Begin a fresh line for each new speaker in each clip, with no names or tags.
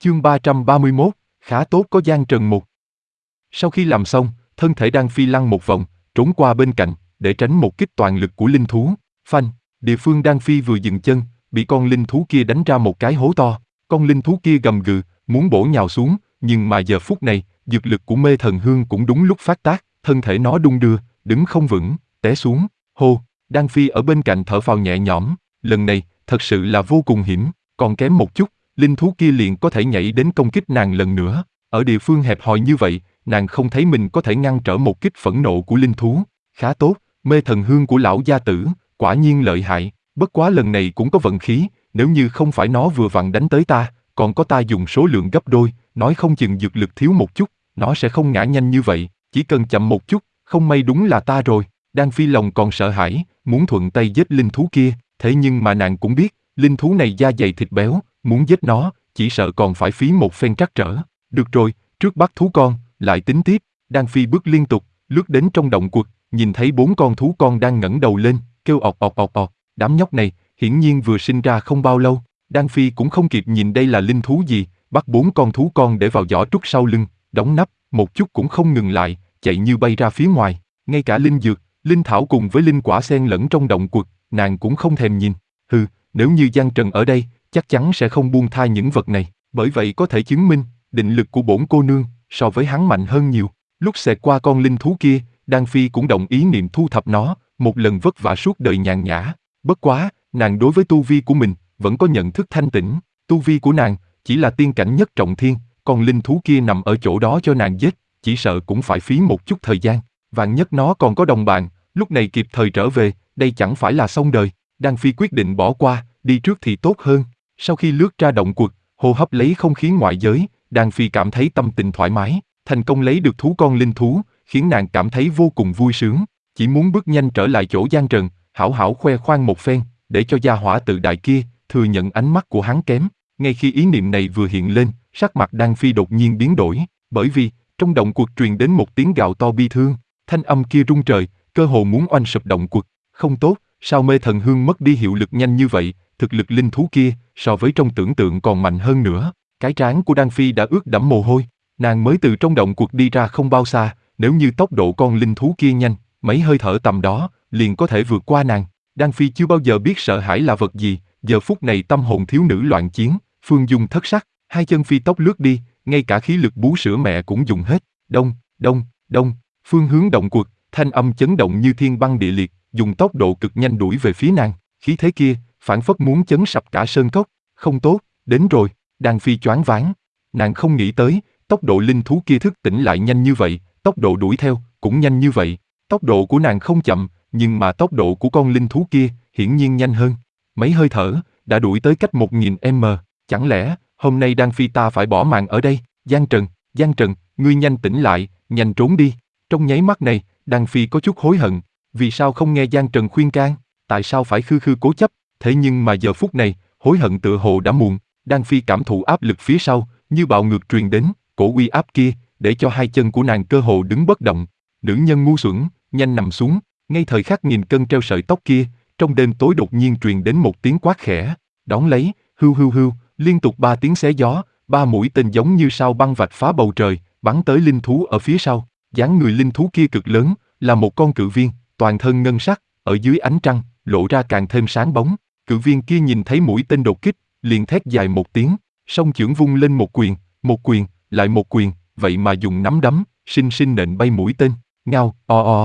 Chương 331, khá tốt có Giang Trần một. Sau khi làm xong, thân thể Đan Phi lăn một vòng, trốn qua bên cạnh, để tránh một kích toàn lực của linh thú. Phanh, địa phương Đan Phi vừa dừng chân, bị con linh thú kia đánh ra một cái hố to. Con linh thú kia gầm gừ, muốn bổ nhào xuống, nhưng mà giờ phút này, dược lực của Mê Thần Hương cũng đúng lúc phát tác, thân thể nó đung đưa, đứng không vững, té xuống. Hô, Đan Phi ở bên cạnh thở phào nhẹ nhõm, lần này, thật sự là vô cùng hiểm, còn kém một chút, linh thú kia liền có thể nhảy đến công kích nàng lần nữa. Ở địa phương hẹp hòi như vậy, nàng không thấy mình có thể ngăn trở một kích phẫn nộ của linh thú. Khá tốt, Mê Thần Hương của lão gia tử, quả nhiên lợi hại, bất quá lần này cũng có vận khí, nếu như không phải nó vừa vặn đánh tới ta, còn có ta dùng số lượng gấp đôi, nói không chừng dược lực thiếu một chút, nó sẽ không ngã nhanh như vậy, chỉ cần chậm một chút, không may đúng là ta rồi. Đan Phi lòng còn sợ hãi, muốn thuận tay giết linh thú kia, thế nhưng mà nàng cũng biết, linh thú này da dày thịt béo, muốn giết nó, chỉ sợ còn phải phí một phen trắc trở. Được rồi, trước bắt thú con, lại tính tiếp. Đan Phi bước liên tục, lướt đến trong động quật, nhìn thấy 4 con thú con đang ngẩng đầu lên, kêu ọc ọc ọc ọc. Đám nhóc này, hiển nhiên vừa sinh ra không bao lâu. Đan Phi cũng không kịp nhìn đây là linh thú gì, bắt 4 con thú con để vào giỏ trúc sau lưng, đóng nắp, một chút cũng không ngừng lại, chạy như bay ra phía ngoài. Ngay cả linh dược, linh thảo cùng với linh quả xen lẫn trong động quật, nàng cũng không thèm nhìn. Hừ, nếu như Giang Trần ở đây, chắc chắn sẽ không buông tha những vật này. Bởi vậy có thể chứng minh, định lực của bổn cô nương so với hắn mạnh hơn nhiều. Lúc xẹt qua con linh thú kia, Đan Phi cũng động ý niệm thu thập nó, một lần vất vả suốt đời nhàn nhã. Bất quá, nàng đối với tu vi của mình vẫn có nhận thức thanh tĩnh. Tu vi của nàng chỉ là tiên cảnh nhất trọng thiên, còn linh thú kia nằm ở chỗ đó cho nàng giết, chỉ sợ cũng phải phí một chút thời gian. Vạn nhất nó còn có đồng bạn, lúc này kịp thời trở về, đây chẳng phải là xong đời. Đan Phi quyết định bỏ qua, đi trước thì tốt hơn. Sau khi lướt ra động quật, hô hấp lấy không khí ngoại giới, Đan Phi cảm thấy tâm tình thoải mái, thành công lấy được thú con linh thú, khiến nàng cảm thấy vô cùng vui sướng, chỉ muốn bước nhanh trở lại chỗ Giang Trần, hảo hảo khoe khoang một phen, để cho gia hỏa tự đại kia thừa nhận ánh mắt của hắn kém. Ngay khi ý niệm này vừa hiện lên, sắc mặt Đan Phi đột nhiên biến đổi, bởi vì trong động quật truyền đến một tiếng gào to bi thương, thanh âm kia rung trời, cơ hồ muốn oanh sụp động quật. Không tốt, sao Mê Thần Hương mất đi hiệu lực nhanh như vậy? Thực lực linh thú kia so với trong tưởng tượng còn mạnh hơn nữa. Cái trán của Đan Phi đã ướt đẫm mồ hôi. Nàng mới từ trong động quật đi ra không bao xa, nếu như tốc độ con linh thú kia nhanh, mấy hơi thở tầm đó liền có thể vượt qua nàng. Đan Phi chưa bao giờ biết sợ hãi là vật gì, giờ phút này tâm hồn thiếu nữ loạn chiến, phương dung thất sắc, hai chân phi tốc lướt đi, ngay cả khí lực bú sữa mẹ cũng dùng hết. Đông, đông, đông, phương hướng động quật, thanh âm chấn động như thiên băng địa liệt, dùng tốc độ cực nhanh đuổi về phía nàng, khí thế kia phảng phất muốn chấn sập cả sơn cốc. Không tốt, đến rồi. Đan Phi choáng váng, nàng không nghĩ tới, tốc độ linh thú kia thức tỉnh lại nhanh như vậy, tốc độ đuổi theo cũng nhanh như vậy. Tốc độ của nàng không chậm, nhưng mà tốc độ của con linh thú kia hiển nhiên nhanh hơn. Mấy hơi thở đã đuổi tới cách 1000m. Chẳng lẽ hôm nay Đan Phi ta phải bỏ mạng ở đây? Giang Trần, ngươi nhanh tỉnh lại, nhanh trốn đi. Trong nháy mắt này, Đan Phi có chút hối hận, vì sao không nghe Giang Trần khuyên can, tại sao phải khư khư cố chấp? Thế nhưng mà giờ phút này, hối hận tựa hồ đã muộn. Đan Phi cảm thụ áp lực phía sau, như bạo ngược truyền đến, cổ uy áp kia, để cho hai chân của nàng cơ hồ đứng bất động. Nữ nhân ngu xuẩn, nhanh nằm xuống. Ngay thời khắc nghìn cân treo sợi tóc kia, trong đêm tối đột nhiên truyền đến một tiếng quát khẽ. Đón lấy, hưu hưu hưu, liên tục 3 tiếng xé gió, 3 mũi tên giống như sao băng vạch phá bầu trời, bắn tới linh thú ở phía sau. Dáng người linh thú kia cực lớn, là một con cự viên, toàn thân ngân sắc, ở dưới ánh trăng, lộ ra càng thêm sáng bóng. Cự viên kia nhìn thấy mũi tên đột kích, liền thét dài một tiếng, song chưởng vung lên một quyền, lại một quyền, vậy mà dùng nắm đấm, sinh sinh nện bay mũi tên. Ngao,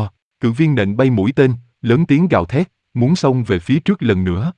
cự viên nện bay mũi tên, lớn tiếng gào thét, muốn xông về phía trước lần nữa.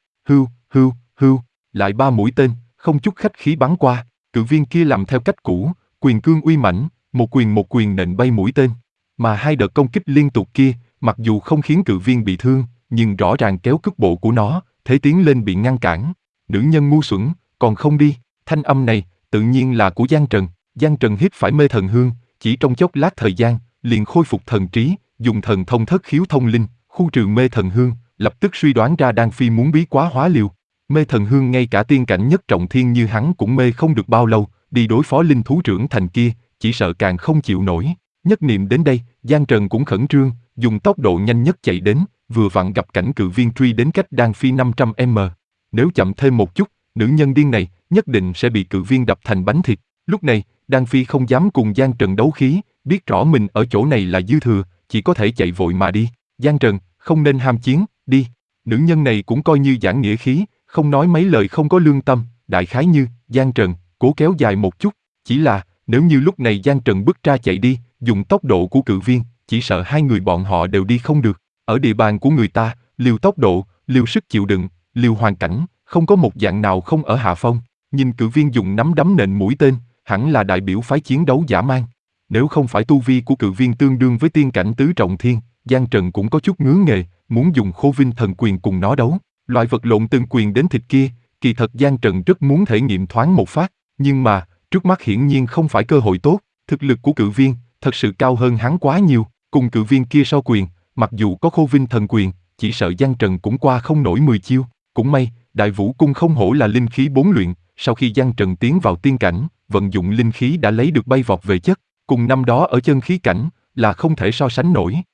Hưu, lại 3 mũi tên, không chút khách khí bắn qua. Cự viên kia làm theo cách cũ, quyền cương uy mãnh, một quyền nện bay mũi tên. Mà hai đợt công kích liên tục kia, mặc dù không khiến cự viên bị thương, nhưng rõ ràng kéo cước bộ của nó, thế tiến lên bị ngăn cản. Nữ nhân ngu xuẩn, còn không đi. Thanh âm này, tự nhiên là của Giang Trần. Giang Trần hít phải Mê Thần Hương, chỉ trong chốc lát thời gian, liền khôi phục thần trí, dùng thần thông thất khiếu thông linh, khu trừ Mê Thần Hương, lập tức suy đoán ra Đan Phi muốn bí quá hóa liều. Mê Thần Hương ngay cả tiên cảnh nhất trọng thiên như hắn cũng mê không được bao lâu, đi đối phó linh thú trưởng thành kia, chỉ sợ càng không chịu nổi. Nhất niệm đến đây, Giang Trần cũng khẩn trương, dùng tốc độ nhanh nhất chạy đến, vừa vặn gặp cảnh cự viên truy đến cách Đan Phi 500m. Nếu chậm thêm một chút, nữ nhân điên này nhất định sẽ bị cự viên đập thành bánh thịt. Lúc này, Đan Phi không dám cùng Giang Trần đấu khí, biết rõ mình ở chỗ này là dư thừa, chỉ có thể chạy vội mà đi. Giang Trần, không nên ham chiến, đi. Nữ nhân này cũng coi như giảng nghĩa khí, không nói mấy lời không có lương tâm, đại khái như, Giang Trần, cố kéo dài một chút. Chỉ là, nếu như lúc này Giang Trần bứt ra chạy đi, dùng tốc độ của cự viên, chỉ sợ hai người bọn họ đều đi không được. Ở địa bàn của người ta, liều tốc độ, liều sức chịu đựng, liều hoàn cảnh, không có một dạng nào không ở hạ phong. Nhìn cự viên dùng nắm đấm nện mũi tên, hẳn là đại biểu phái chiến đấu dã man. Nếu không phải tu vi của cự viên tương đương với tiên cảnh tứ trọng thiên, Giang Trần cũng có chút ngứa nghề, muốn dùng Khô Vinh thần quyền cùng nó đấu. Loại vật lộn từng quyền đến thịt kia, kỳ thật Giang Trần rất muốn thể nghiệm thoáng một phát, nhưng mà, trước mắt hiển nhiên không phải cơ hội tốt, thực lực của cự viên, thật sự cao hơn hắn quá nhiều, cùng cự viên kia so quyền, mặc dù có Khô Vinh thần quyền, chỉ sợ Giang Trần cũng qua không nổi 10 chiêu, cũng may, Đại Vũ cung không hổ là linh khí 4 luyện, sau khi Giang Trần tiến vào tiên cảnh, vận dụng linh khí đã lấy được bay vọt về chất, cùng năm đó ở chân khí cảnh, là không thể so sánh nổi.